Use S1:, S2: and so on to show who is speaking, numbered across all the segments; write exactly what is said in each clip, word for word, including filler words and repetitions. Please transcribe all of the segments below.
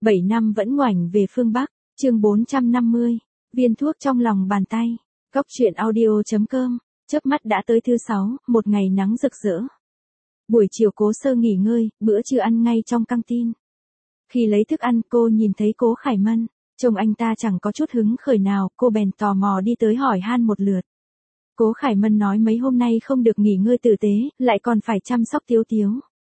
S1: bảy năm vẫn ngoảnh về phương Bắc, chương bốn trăm năm mươi, viên thuốc trong lòng bàn tay, góc truyện audio.com, chớp mắt đã tới thứ sáu, một ngày nắng rực rỡ. Buổi chiều Cố Sơ nghỉ ngơi, bữa trưa ăn ngay trong căng tin. Khi lấy thức ăn cô nhìn thấy Cố Khải Mân, trông anh ta chẳng có chút hứng khởi nào, cô bèn tò mò đi tới hỏi han một lượt. Cố Khải Mân nói mấy hôm nay không được nghỉ ngơi tử tế, lại còn phải chăm sóc Tiếu Tiếu.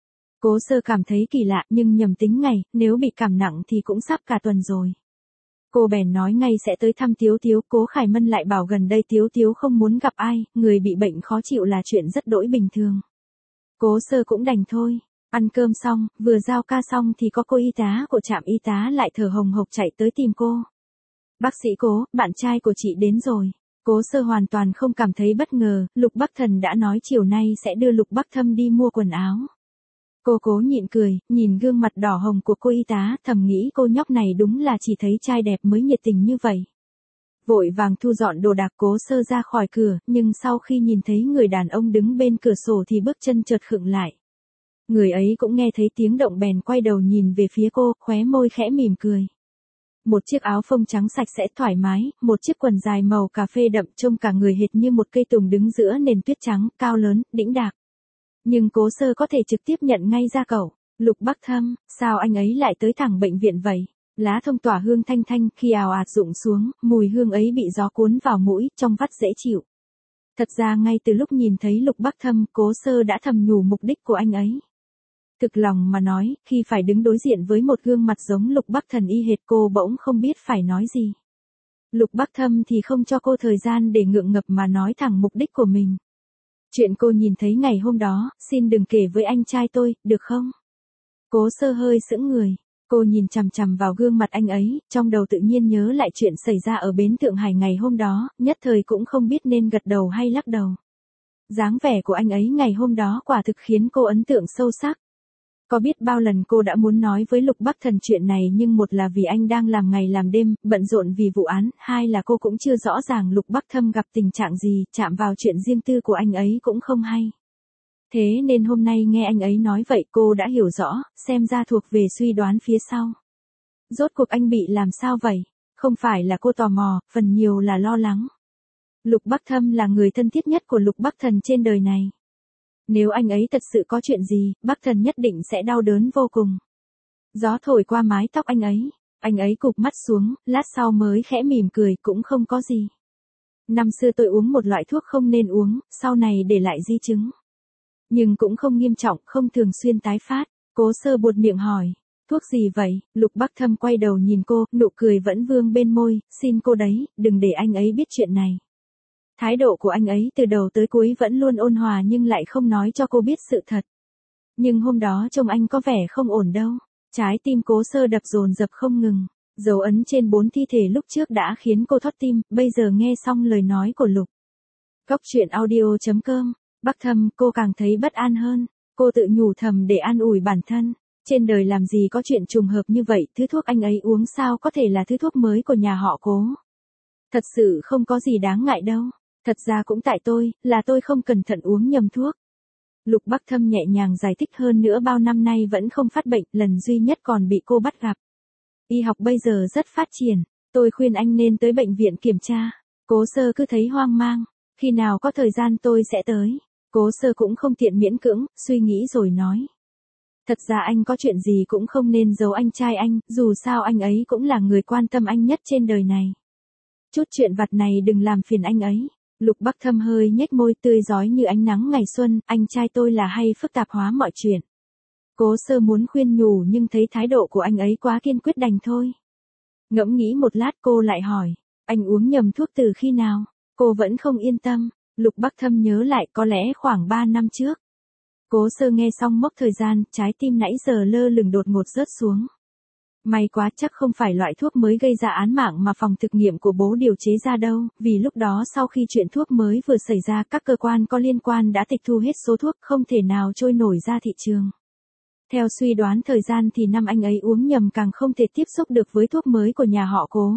S1: Cố Sơ cảm thấy kỳ lạ nhưng nhầm tính ngày, nếu bị cảm nặng thì cũng sắp cả tuần rồi. Cô bèn nói ngay sẽ tới thăm Tiếu Tiếu, Cố Khải Mân lại bảo gần đây Tiếu Tiếu không muốn gặp ai, người bị bệnh khó chịu là chuyện rất đỗi bình thường. Cố Sơ cũng đành thôi, ăn cơm xong, vừa giao ca xong thì có cô y tá của trạm y tá lại thở hồng hộc chạy tới tìm cô. Bác sĩ Cố, bạn trai của chị đến rồi. Cố Sơ hoàn toàn không cảm thấy bất ngờ, Lục Bắc Thần đã nói chiều nay sẽ đưa Lục Bắc Thâm đi mua quần áo. Cô cố nhịn cười, nhìn gương mặt đỏ hồng của cô y tá, thầm nghĩ cô nhóc này đúng là chỉ thấy trai đẹp mới nhiệt tình như vậy. Vội vàng thu dọn đồ đạc Cố Sơ ra khỏi cửa, nhưng sau khi nhìn thấy người đàn ông đứng bên cửa sổ thì bước chân chợt khựng lại. Người ấy cũng nghe thấy tiếng động bèn quay đầu nhìn về phía cô, khóe môi khẽ mỉm cười. Một chiếc áo phông trắng sạch sẽ thoải mái, một chiếc quần dài màu cà phê đậm, trông cả người hệt như một cây tùng đứng giữa nền tuyết trắng, cao lớn, đĩnh đạc. Nhưng Cố Sơ có thể trực tiếp nhận ngay ra cậu, Lục Bắc Thâm, sao anh ấy lại tới thẳng bệnh viện vậy? Lá thông tỏa hương thanh thanh, khi ào ạt rụng xuống, mùi hương ấy bị gió cuốn vào mũi, trông vắt dễ chịu. Thật ra ngay từ lúc nhìn thấy Lục Bắc Thâm, Cố Sơ đã thầm nhủ mục đích của anh ấy. Thực lòng mà nói, khi phải đứng đối diện với một gương mặt giống Lục Bắc Thần y hệt, cô bỗng không biết phải nói gì. Lục Bắc Thâm thì không cho cô thời gian để ngượng ngập mà nói thẳng mục đích của mình. Chuyện cô nhìn thấy ngày hôm đó, xin đừng kể với anh trai tôi, được không? Cố Sơ hơi sững người, cô nhìn chằm chằm vào gương mặt anh ấy, trong đầu tự nhiên nhớ lại chuyện xảy ra ở bến Thượng Hải ngày hôm đó, nhất thời cũng không biết nên gật đầu hay lắc đầu. Dáng vẻ của anh ấy ngày hôm đó quả thực khiến cô ấn tượng sâu sắc. Có biết bao lần cô đã muốn nói với Lục Bắc Thần chuyện này nhưng một là vì anh đang làm ngày làm đêm, bận rộn vì vụ án, hai là cô cũng chưa rõ ràng Lục Bắc Thâm gặp tình trạng gì, chạm vào chuyện riêng tư của anh ấy cũng không hay. Thế nên hôm nay nghe anh ấy nói vậy cô đã hiểu rõ, xem ra thuộc về suy đoán phía sau. Rốt cuộc anh bị làm sao vậy? Không phải là cô tò mò, phần nhiều là lo lắng. Lục Bắc Thâm là người thân thiết nhất của Lục Bắc Thần trên đời này. Nếu anh ấy thật sự có chuyện gì, Bắc Thần nhất định sẽ đau đớn vô cùng. Gió thổi qua mái tóc anh ấy, anh ấy cụp mắt xuống, lát sau mới khẽ mỉm cười, cũng không có gì. Năm xưa tôi uống một loại thuốc không nên uống, sau này để lại di chứng. Nhưng cũng không nghiêm trọng, không thường xuyên tái phát. Cố Sơ buột miệng hỏi, thuốc gì vậy? Lục Bắc Thâm quay đầu nhìn cô, nụ cười vẫn vương bên môi, xin cô đấy, đừng để anh ấy biết chuyện này. Thái độ của anh ấy từ đầu tới cuối vẫn luôn ôn hòa nhưng lại không nói cho cô biết sự thật. Nhưng hôm đó trông anh có vẻ không ổn đâu. Trái tim Cố Sơ đập dồn dập không ngừng. Dấu ấn trên bốn thi thể lúc trước đã khiến cô thót tim, bây giờ nghe xong lời nói của Lục. Góc truyện audio.com, Bắc Thâm, cô càng thấy bất an hơn. Cô tự nhủ thầm để an ủi bản thân. Trên đời làm gì có chuyện trùng hợp như vậy, thứ thuốc anh ấy uống sao có thể là thứ thuốc mới của nhà họ Cố. Thật sự không có gì đáng ngại đâu. Thật ra cũng tại tôi, là tôi không cẩn thận uống nhầm thuốc. Lục Bắc Thâm nhẹ nhàng giải thích, hơn nữa bao năm nay vẫn không phát bệnh, lần duy nhất còn bị cô bắt gặp. Y học bây giờ rất phát triển, tôi khuyên anh nên tới bệnh viện kiểm tra. Cố Sơ cứ thấy hoang mang, khi nào có thời gian tôi sẽ tới. Cố Sơ cũng không tiện miễn cưỡng, suy nghĩ rồi nói. Thật ra anh có chuyện gì cũng không nên giấu anh trai anh, dù sao anh ấy cũng là người quan tâm anh nhất trên đời này. Chút chuyện vặt này đừng làm phiền anh ấy. Lục Bắc Thâm hơi nhếch môi, tươi rói như ánh nắng ngày xuân, anh trai tôi là hay phức tạp hóa mọi chuyện. Cố Sơ muốn khuyên nhủ nhưng thấy thái độ của anh ấy quá kiên quyết đành thôi. Ngẫm nghĩ một lát cô lại hỏi, anh uống nhầm thuốc từ khi nào? Cô vẫn không yên tâm. Lục Bắc Thâm nhớ lại, có lẽ khoảng ba năm trước. Cố Sơ nghe xong mốc thời gian, trái tim nãy giờ lơ lửng đột ngột rớt xuống. May quá, chắc không phải loại thuốc mới gây ra án mạng mà phòng thực nghiệm của bố điều chế ra đâu, vì lúc đó sau khi chuyện thuốc mới vừa xảy ra các cơ quan có liên quan đã tịch thu hết số thuốc, không thể nào trôi nổi ra thị trường. Theo suy đoán thời gian thì năm anh ấy uống nhầm càng không thể tiếp xúc được với thuốc mới của nhà họ Cố.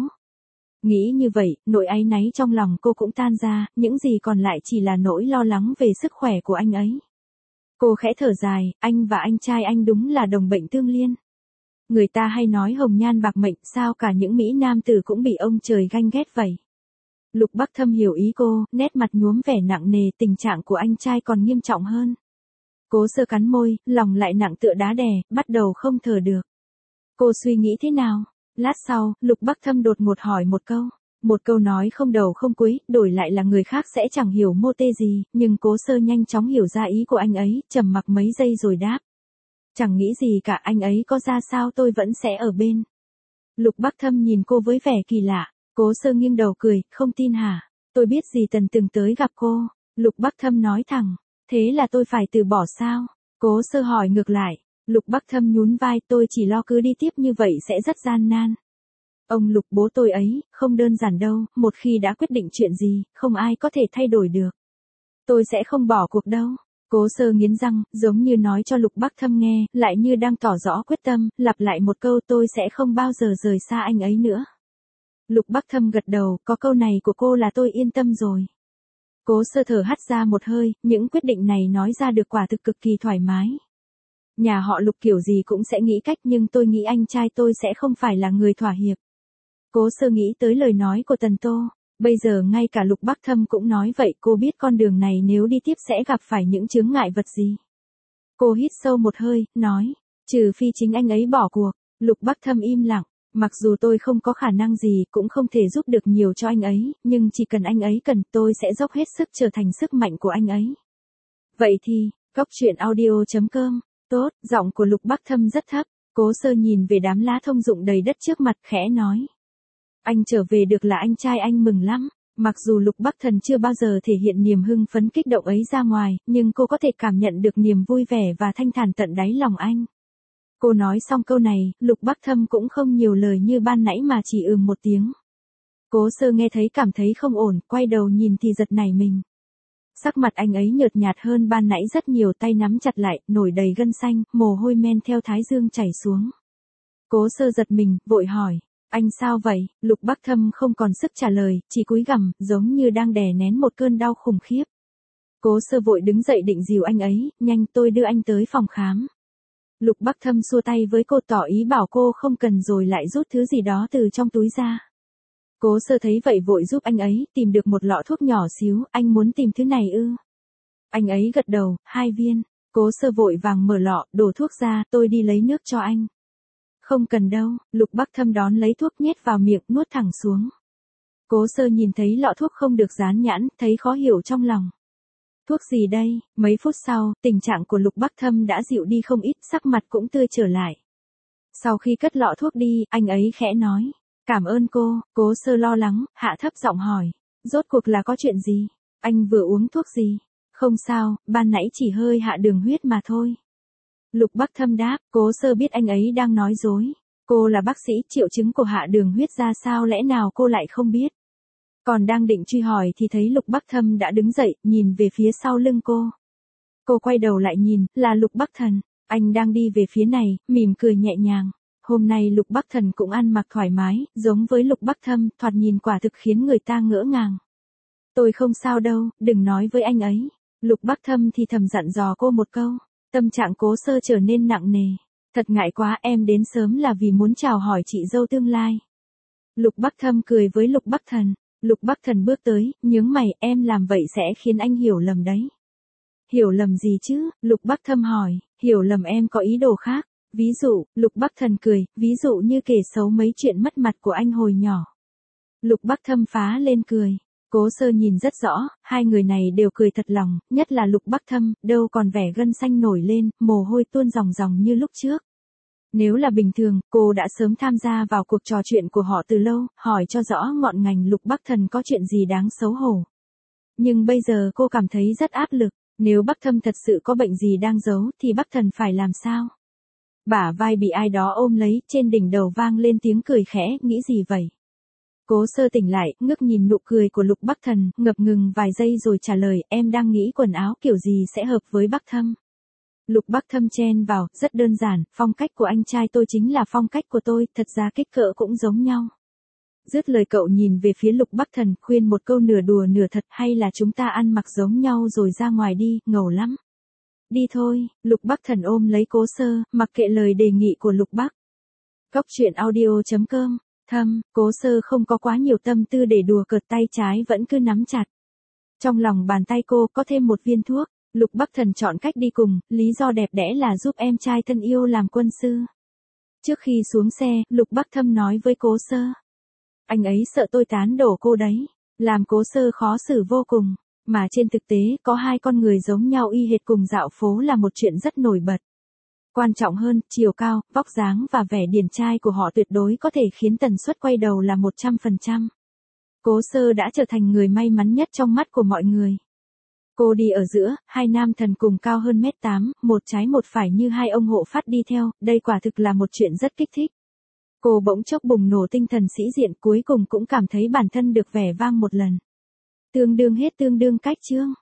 S1: Nghĩ như vậy, nỗi áy náy trong lòng cô cũng tan ra, những gì còn lại chỉ là nỗi lo lắng về sức khỏe của anh ấy. Cô khẽ thở dài, anh và anh trai anh đúng là đồng bệnh tương liên. Người ta hay nói hồng nhan bạc mệnh, sao cả những Mỹ nam tử cũng bị ông trời ganh ghét vậy. Lục Bắc Thâm hiểu ý cô, nét mặt nhuốm vẻ nặng nề, tình trạng của anh trai còn nghiêm trọng hơn. Cố Sơ cắn môi, lòng lại nặng tựa đá đè, bắt đầu không thở được. Cô suy nghĩ thế nào? Lát sau, Lục Bắc Thâm đột ngột hỏi một câu. Một câu nói không đầu không cuối, đổi lại là người khác sẽ chẳng hiểu mô tê gì, nhưng Cố Sơ nhanh chóng hiểu ra ý của anh ấy, trầm mặc mấy giây rồi đáp. Chẳng nghĩ gì cả, anh ấy có ra sao tôi vẫn sẽ ở bên. Lục Bắc Thâm nhìn cô với vẻ kỳ lạ. Cố Sơ nghiêng đầu cười, không tin hả? Tôi biết gì Tần từng tới gặp cô. Lục Bắc Thâm nói thẳng. Thế là tôi phải từ bỏ sao? Cố Sơ hỏi ngược lại. Lục Bắc Thâm nhún vai, tôi chỉ lo cứ đi tiếp như vậy sẽ rất gian nan. Ông Lục bố tôi ấy, không đơn giản đâu, một khi đã quyết định chuyện gì, không ai có thể thay đổi được. Tôi sẽ không bỏ cuộc đâu. Cố Sơ nghiến răng, giống như nói cho Lục Bắc Thâm nghe, lại như đang tỏ rõ quyết tâm, lặp lại một câu tôi sẽ không bao giờ rời xa anh ấy nữa. Lục Bắc Thâm gật đầu, có câu này của cô là tôi yên tâm rồi. Cố Sơ thở hắt ra một hơi, những quyết định này nói ra được quả thực cực kỳ thoải mái. Nhà họ Lục kiểu gì cũng sẽ nghĩ cách, nhưng tôi nghĩ anh trai tôi sẽ không phải là người thỏa hiệp. Cố Sơ nghĩ tới lời nói của Tần Tô, bây giờ ngay cả Lục Bắc Thâm cũng nói vậy, cô biết con đường này nếu đi tiếp sẽ gặp phải những chướng ngại vật gì. Cô hít sâu một hơi, nói, trừ phi chính anh ấy bỏ cuộc. Lục Bắc Thâm im lặng, mặc dù tôi không có khả năng gì, cũng không thể giúp được nhiều cho anh ấy, nhưng chỉ cần anh ấy cần, tôi sẽ dốc hết sức trở thành sức mạnh của anh ấy. Vậy thì, góc truyện audio chấm com, tốt, giọng của Lục Bắc Thâm rất thấp, Cố Sơ nhìn về đám lá thông dụng đầy đất trước mặt khẽ nói. Anh trở về được là anh trai anh mừng lắm. Mặc dù Lục Bắc Thần chưa bao giờ thể hiện niềm hưng phấn kích động ấy ra ngoài, nhưng cô có thể cảm nhận được niềm vui vẻ và thanh thản tận đáy lòng anh. Cô nói xong câu này, Lục Bắc Thâm cũng không nhiều lời như ban nãy mà chỉ ừm một tiếng. Cố Sơ nghe thấy cảm thấy không ổn, quay đầu nhìn thì giật nảy mình. Sắc mặt anh ấy nhợt nhạt hơn ban nãy rất nhiều, tay nắm chặt lại, nổi đầy gân xanh, mồ hôi men theo thái dương chảy xuống. Cố Sơ giật mình, vội hỏi. Anh sao vậy? Lục Bắc Thâm không còn sức trả lời, chỉ cúi gằm, giống như đang đè nén một cơn đau khủng khiếp. Cố Sơ vội đứng dậy định dìu anh ấy, nhanh tôi đưa anh tới phòng khám. Lục Bắc Thâm xua tay với cô tỏ ý bảo cô không cần rồi lại rút thứ gì đó từ trong túi ra. Cố Sơ thấy vậy vội giúp anh ấy, tìm được một lọ thuốc nhỏ xíu, anh muốn tìm thứ này ư? Anh ấy gật đầu, hai viên. Cố Sơ vội vàng mở lọ, đổ thuốc ra, tôi đi lấy nước cho anh. Không cần đâu, Lục Bắc Thâm đón lấy thuốc nhét vào miệng, nuốt thẳng xuống. Cố Sơ nhìn thấy lọ thuốc không được dán nhãn, thấy khó hiểu trong lòng. Thuốc gì đây? Mấy phút sau, tình trạng của Lục Bắc Thâm đã dịu đi không ít, sắc mặt cũng tươi trở lại. Sau khi cất lọ thuốc đi, anh ấy khẽ nói. Cảm ơn cô. Cố Sơ lo lắng, hạ thấp giọng hỏi. Rốt cuộc là có chuyện gì? Anh vừa uống thuốc gì? Không sao, ban nãy chỉ hơi hạ đường huyết mà thôi. Lục Bắc Thâm đáp, Cố Sơ biết anh ấy đang nói dối. Cô là bác sĩ, triệu chứng của hạ đường huyết ra sao lẽ nào cô lại không biết. Còn đang định truy hỏi thì thấy Lục Bắc Thâm đã đứng dậy, nhìn về phía sau lưng cô. Cô quay đầu lại nhìn, là Lục Bắc Thần. Anh đang đi về phía này, mỉm cười nhẹ nhàng. Hôm nay Lục Bắc Thần cũng ăn mặc thoải mái, giống với Lục Bắc Thâm, thoạt nhìn quả thực khiến người ta ngỡ ngàng. Tôi không sao đâu, đừng nói với anh ấy. Lục Bắc Thâm thì thầm dặn dò cô một câu. Tâm trạng Cố Sơ trở nên nặng nề. Thật ngại quá, em đến sớm là vì muốn chào hỏi chị dâu tương lai. Lục Bắc Thâm cười với Lục Bắc Thần. Lục Bắc Thần bước tới, nhướng mày, em làm vậy sẽ khiến anh hiểu lầm đấy. Hiểu lầm gì chứ? Lục Bắc Thâm hỏi. Hiểu lầm em có ý đồ khác. Ví dụ, Lục Bắc Thần cười, ví dụ như kể xấu mấy chuyện mất mặt của anh hồi nhỏ. Lục Bắc Thâm phá lên cười. Cố Sơ nhìn rất rõ, hai người này đều cười thật lòng, nhất là Lục Bắc Thâm, đâu còn vẻ gân xanh nổi lên, mồ hôi tuôn ròng ròng như lúc trước. Nếu là bình thường, cô đã sớm tham gia vào cuộc trò chuyện của họ từ lâu, hỏi cho rõ ngọn ngành Lục Bắc Thần có chuyện gì đáng xấu hổ. Nhưng bây giờ cô cảm thấy rất áp lực, nếu Bắc Thâm thật sự có bệnh gì đang giấu thì Bắc Thần phải làm sao? Bả vai bị ai đó ôm lấy, trên đỉnh đầu vang lên tiếng cười khẽ, nghĩ gì vậy? Cố Sơ tỉnh lại, ngước nhìn nụ cười của Lục Bắc Thần, ngập ngừng vài giây rồi trả lời, em đang nghĩ quần áo kiểu gì sẽ hợp với Bắc Thâm. Lục Bắc Thâm chen vào, rất đơn giản, phong cách của anh trai tôi chính là phong cách của tôi, thật ra kích cỡ cũng giống nhau. Dứt lời cậu nhìn về phía Lục Bắc Thần, khuyên một câu nửa đùa nửa thật, hay là chúng ta ăn mặc giống nhau rồi ra ngoài đi, ngầu lắm. Đi thôi, Lục Bắc Thần ôm lấy Cố Sơ, mặc kệ lời đề nghị của Lục Bắc. Cốc truyện audio.com, thâm, Cố Sơ không có quá nhiều tâm tư để đùa cợt, tay trái vẫn cứ nắm chặt. Trong lòng bàn tay cô có thêm một viên thuốc, Lục Bắc Thần chọn cách đi cùng, lý do đẹp đẽ là giúp em trai thân yêu làm quân sư. Trước khi xuống xe, Lục Bắc Thâm nói với Cố Sơ. Anh ấy sợ tôi tán đổ cô đấy, làm Cố Sơ khó xử vô cùng, mà trên thực tế có hai con người giống nhau y hệt cùng dạo phố là một chuyện rất nổi bật. Quan trọng hơn, chiều cao, vóc dáng và vẻ điển trai của họ tuyệt đối có thể khiến tần suất quay đầu là một trăm phần trăm. Cố Sơ đã trở thành người may mắn nhất trong mắt của mọi người. Cô đi ở giữa, hai nam thần cùng cao hơn mét tám, một trái một phải như hai ông hộ phát đi theo, đây quả thực là một chuyện rất kích thích. Cô bỗng chốc bùng nổ tinh thần sĩ diện, cuối cùng cũng cảm thấy bản thân được vẻ vang một lần. Tương đương hết tương đương cách chương.